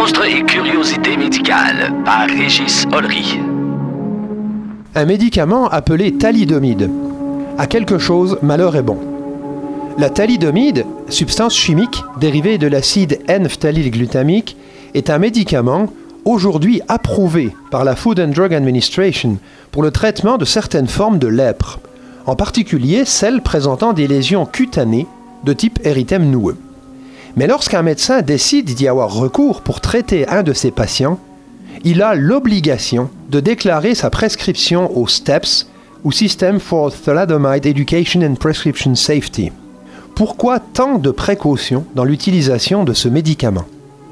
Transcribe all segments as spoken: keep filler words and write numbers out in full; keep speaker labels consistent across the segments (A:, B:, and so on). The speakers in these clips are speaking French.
A: Monstres et curiosités médicales par Régis Ollery.
B: Un médicament appelé thalidomide. À quelque chose, malheur est bon. La thalidomide, substance chimique dérivée de l'acide N-phtalylglutamique, est un médicament aujourd'hui approuvé par la Food and Drug Administration pour le traitement de certaines formes de lèpre, en particulier celles présentant des lésions cutanées de type érythème noueux. Mais lorsqu'un médecin décide d'y avoir recours pour traiter un de ses patients, il a l'obligation de déclarer sa prescription au STEPS, ou System for Thalidomide Education and Prescription Safety. Pourquoi tant de précautions dans l'utilisation de ce médicament ?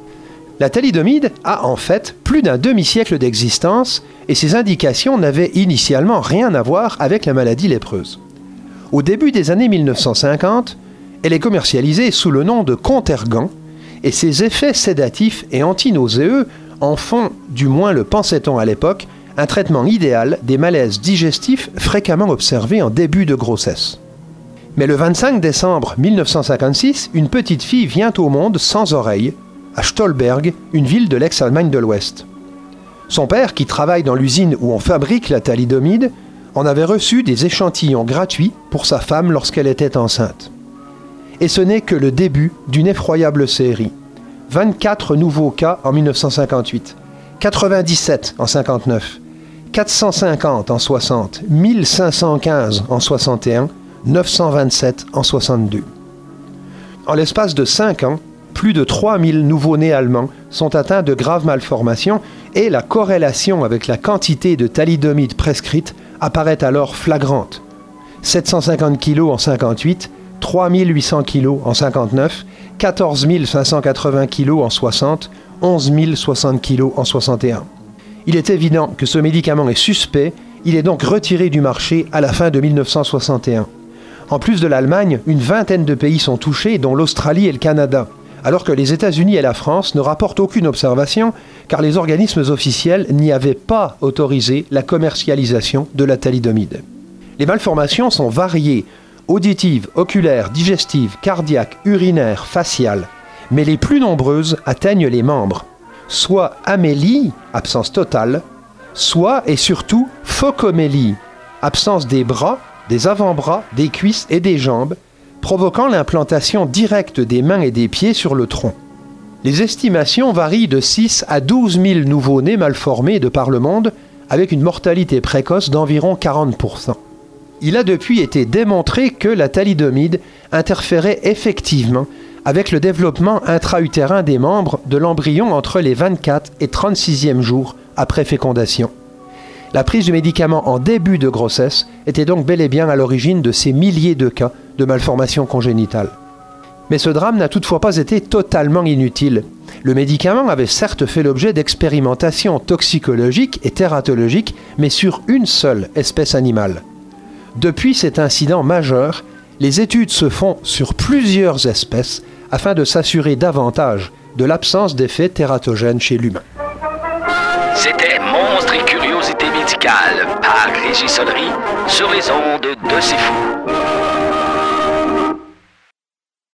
B: La thalidomide a en fait plus d'un demi-siècle d'existence et ses indications n'avaient initialement rien à voir avec la maladie lépreuse. Au début des années mille neuf cent cinquante, elle est commercialisée sous le nom de Contergan et ses effets sédatifs et antinauséeux en font, du moins le pensait-on à l'époque, un traitement idéal des malaises digestifs fréquemment observés en début de grossesse. Mais le vingt-cinq décembre mille neuf cent cinquante-six, une petite fille vient au monde sans oreille, à Stolberg, une ville de l'ex-Allemagne de l'Ouest. Son père, qui travaille dans l'usine où on fabrique la thalidomide, en avait reçu des échantillons gratuits pour sa femme lorsqu'elle était enceinte. Et ce n'est que le début d'une effroyable série. vingt-quatre nouveaux cas en mille neuf cent cinquante-huit, quatre-vingt-dix-sept en cinquante-neuf, quatre cent cinquante en soixante, mille cinq cent quinze en soixante et un, neuf cent vingt-sept en soixante-deux. En l'espace de cinq ans, plus de trois mille nouveau-nés allemands sont atteints de graves malformations et la corrélation avec la quantité de thalidomide prescrite apparaît alors flagrante. sept cent cinquante kilos en cinquante-huit, trois mille huit cents kilos en cinquante-neuf, quatorze mille cinq cent quatre-vingts kilos en soixante, onze mille soixante kilos en soixante et un. Il est évident que ce médicament est suspect, il est donc retiré du marché à la fin de mille neuf cent soixante et un. En plus de l'Allemagne, une vingtaine de pays sont touchés, dont l'Australie et le Canada, alors que les États-Unis et la France ne rapportent aucune observation, car les organismes officiels n'y avaient pas autorisé la commercialisation de la thalidomide. Les malformations sont variées, auditives, oculaires, digestives, cardiaques, urinaires, faciales, mais les plus nombreuses atteignent les membres, soit amélie, absence totale, soit et surtout phocomélie, absence des bras, des avant-bras, des cuisses et des jambes, provoquant l'implantation directe des mains et des pieds sur le tronc. Les estimations varient de six à douze mille nouveau-nés malformés de par le monde, avec une mortalité précoce d'environ quarante pour cent. Il a depuis été démontré que la thalidomide interférait effectivement avec le développement intra-utérin des membres de l'embryon entre les vingt-quatre et trente-sixième jours après fécondation. La prise du médicament en début de grossesse était donc bel et bien à l'origine de ces milliers de cas de malformations congénitales. Mais ce drame n'a toutefois pas été totalement inutile. Le médicament avait certes fait l'objet d'expérimentations toxicologiques et tératologiques, mais sur une seule espèce animale. Depuis cet incident majeur, les études se font sur plusieurs espèces afin de s'assurer davantage de l'absence d'effets tératogènes chez l'humain.
A: C'était Monstres et curiosités médicales par Régis Ollery sur les ondes de C'est Fou.